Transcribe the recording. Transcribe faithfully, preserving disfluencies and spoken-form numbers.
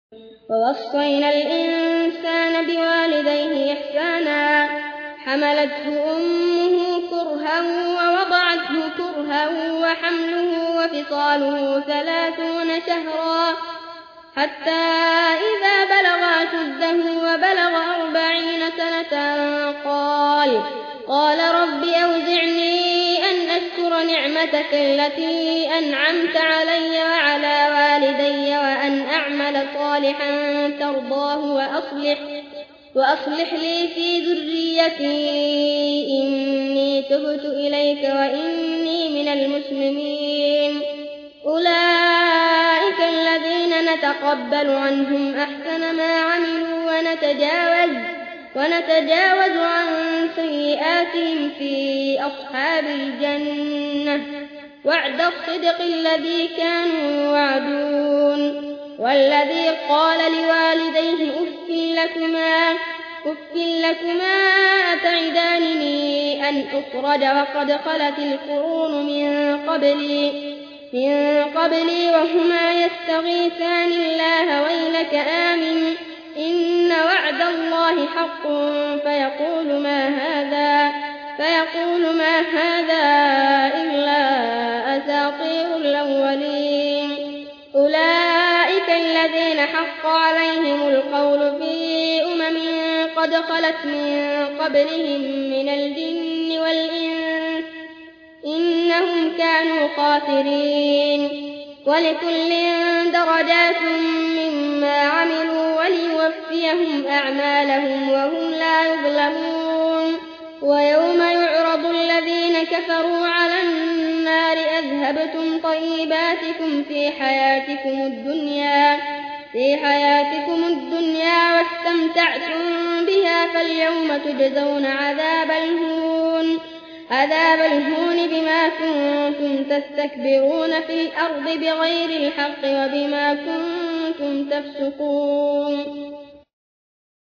ووصينا الإنسان بوالديه إحسانا حملته أمه كرها ووضعته كرها وحمله وفصاله ثلاثون شهرا حتى إذا بلغ أشده وبلغ أربعين سنة قال قال رب أوزعني أن أشكر نعمتك التي أنعمت علي وعلى والدي وأن أعمل صالحا ترضاه وأصلح, وأصلح لي في ذريتي إني تبت إليك وإني من المسلمين. أولئك الذين نتقبل عنهم أحسن ما عملوا ونتجاوز, ونتجاوز عن سيئاتهم في أصحاب الجنة وعد الصدق الذي كانوا يوعدون. والذي قال لوالديه أف لكما, أف لكما أتعدانني أن أخرج وقد خلت القرون من قبلي من قبلي وهما يستغيثان الله ويلك آمن إن وعد الله حق فيقول ما هذا فيقول ما هذا إلا أساطير الأولين. أولئك الذين حق عليهم القول في أمم قد خلت من قبلهم من الجن والإنس إنهم كانوا خاسرين. ولكل درجات مما عملوا وليوفيهم أعمالهم وهم لا يظلمون. ويوم يعرض الذين كفروا على النار أذهبتم طيباتكم في حياتكم الدنيا في حياتكم الدنيا واستمتعتم بها فاليوم تجزون عذاب الهون عذاب الهون بما كنتم تستكبرون في الأرض بغير الحق وبما كنتم تفسقون.